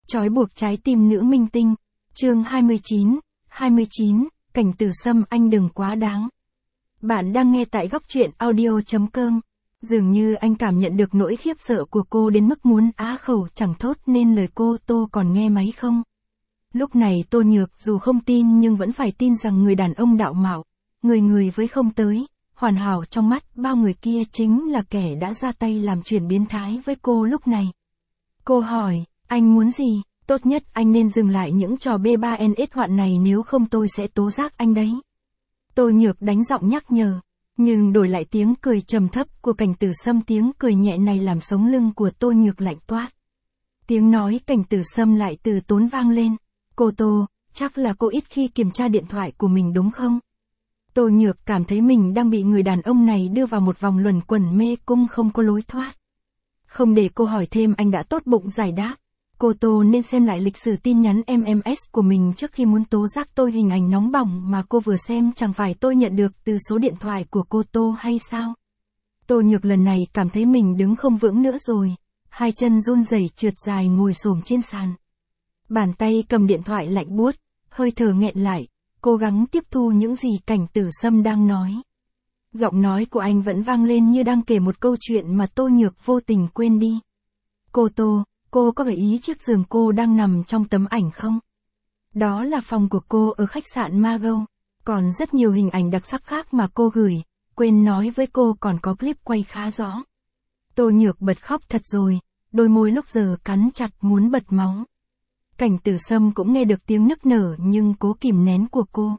Trói buộc trái tim nữ minh tinh. Chương 29, Cảnh Tử Sâm, anh đừng quá đáng. Bạn đang nghe tại góc truyện audio.com. Dường như anh cảm nhận được nỗi khiếp sợ của cô đến mức muốn á khẩu chẳng thốt nên lời cô. Tô còn nghe máy không? Lúc này Tô Nhược dù không tin nhưng vẫn phải tin rằng người đàn ông đạo mạo, người với không tới, hoàn hảo trong mắt bao người kia chính là kẻ đã ra tay làm chuyện biến thái với cô lúc này. Cô hỏi, anh muốn gì? Tốt nhất anh nên dừng lại những trò B3NS hoạn này, nếu không tôi sẽ tố giác anh đấy. Tô Nhược đánh giọng nhắc nhở, nhưng đổi lại tiếng cười trầm thấp của Cảnh Tử Sâm. Tiếng cười nhẹ này làm sống lưng của Tô Nhược lạnh toát. Tiếng nói Cảnh Tử Sâm lại từ tốn vang lên. Cô Tô, chắc là cô ít khi kiểm tra điện thoại của mình đúng không? Tô Nhược cảm thấy mình đang bị người đàn ông này đưa vào một vòng luẩn quẩn mê cung không có lối thoát. Không để cô hỏi thêm, anh đã tốt bụng giải đáp. Cô Tô nên xem lại lịch sử tin nhắn MMS của mình trước khi muốn tố giác tôi. Hình ảnh nóng bỏng mà cô vừa xem chẳng phải tôi nhận được từ số điện thoại của cô Tô hay sao? Tô Nhược lần này cảm thấy mình đứng không vững nữa rồi. Hai chân run rẩy trượt dài ngồi xổm trên sàn. Bàn tay cầm điện thoại lạnh buốt, hơi thở nghẹn lại, cố gắng tiếp thu những gì Cảnh Tử Sâm đang nói. Giọng nói của anh vẫn vang lên như đang kể một câu chuyện mà Tô Nhược vô tình quên đi. Cô Tô, cô có gợi ý chiếc giường cô đang nằm trong tấm ảnh không? Đó là phòng của cô ở khách sạn Margo. Còn rất nhiều hình ảnh đặc sắc khác mà cô gửi, quên nói với cô còn có clip quay khá rõ. Tô Nhược bật khóc thật rồi, đôi môi lúc giờ cắn chặt muốn bật máu. Cảnh Tử Sâm cũng nghe được tiếng nức nở nhưng cố kìm nén của cô.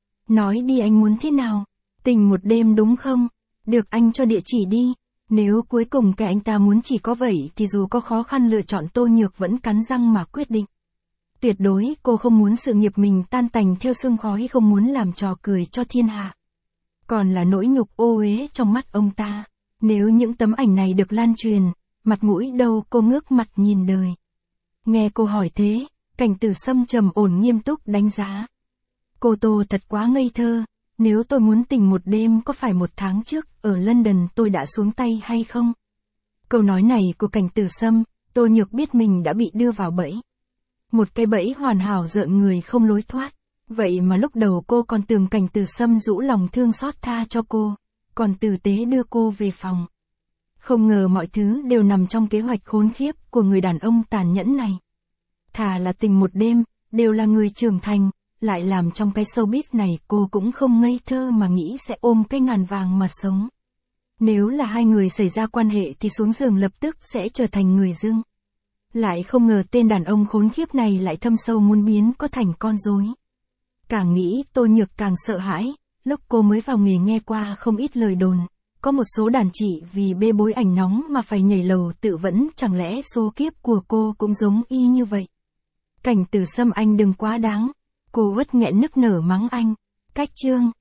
Nói đi, anh muốn thế nào? Tình một đêm đúng không? Được, anh cho địa chỉ đi. Nếu cuối cùng cái anh ta muốn chỉ có vậy thì dù có khó khăn lựa chọn, Tô Nhược vẫn cắn răng mà quyết định. Tuyệt đối cô không muốn sự nghiệp mình tan tành theo sương khói, không muốn làm trò cười cho thiên hạ. Còn là nỗi nhục ô uế trong mắt ông ta. Nếu những tấm ảnh này được lan truyền, mặt mũi đâu? Cô ngước mặt nhìn đời. Nghe cô hỏi thế, Cảnh Tử Sâm trầm ổn nghiêm túc đánh giá. Cô Tô thật quá ngây thơ. Nếu tôi muốn tình một đêm, có phải 1 tháng trước ở London tôi đã xuống tay hay không? Câu nói này của Cảnh Tử Sâm, Tô Nhược biết mình đã bị đưa vào bẫy. Một cái bẫy hoàn hảo rợn người không lối thoát. Vậy mà lúc đầu cô còn tưởng Cảnh Tử Sâm rũ lòng thương xót tha cho cô, còn tử tế đưa cô về phòng. Không ngờ mọi thứ đều nằm trong kế hoạch khốn khiếp của người đàn ông tàn nhẫn này. Thà là tình một đêm, đều là người trưởng thành, lại làm trong cái showbiz này cô cũng không ngây thơ mà nghĩ sẽ ôm cái ngàn vàng mà sống. Nếu là hai người xảy ra quan hệ thì xuống giường lập tức sẽ trở thành người dưng. Lại không ngờ tên đàn ông khốn khiếp này lại thâm sâu muốn biến có thành con rối. Càng nghĩ Tô Nhược càng sợ hãi. Lúc cô mới vào nghề nghe qua không ít lời đồn, có một số đàn chị vì bê bối ảnh nóng mà phải nhảy lầu tự vẫn, chẳng lẽ số kiếp của cô cũng giống y như vậy? Cảnh Tử Sâm, anh đừng quá đáng. Cô uất nghẹn nức nở mắng anh. Cách chương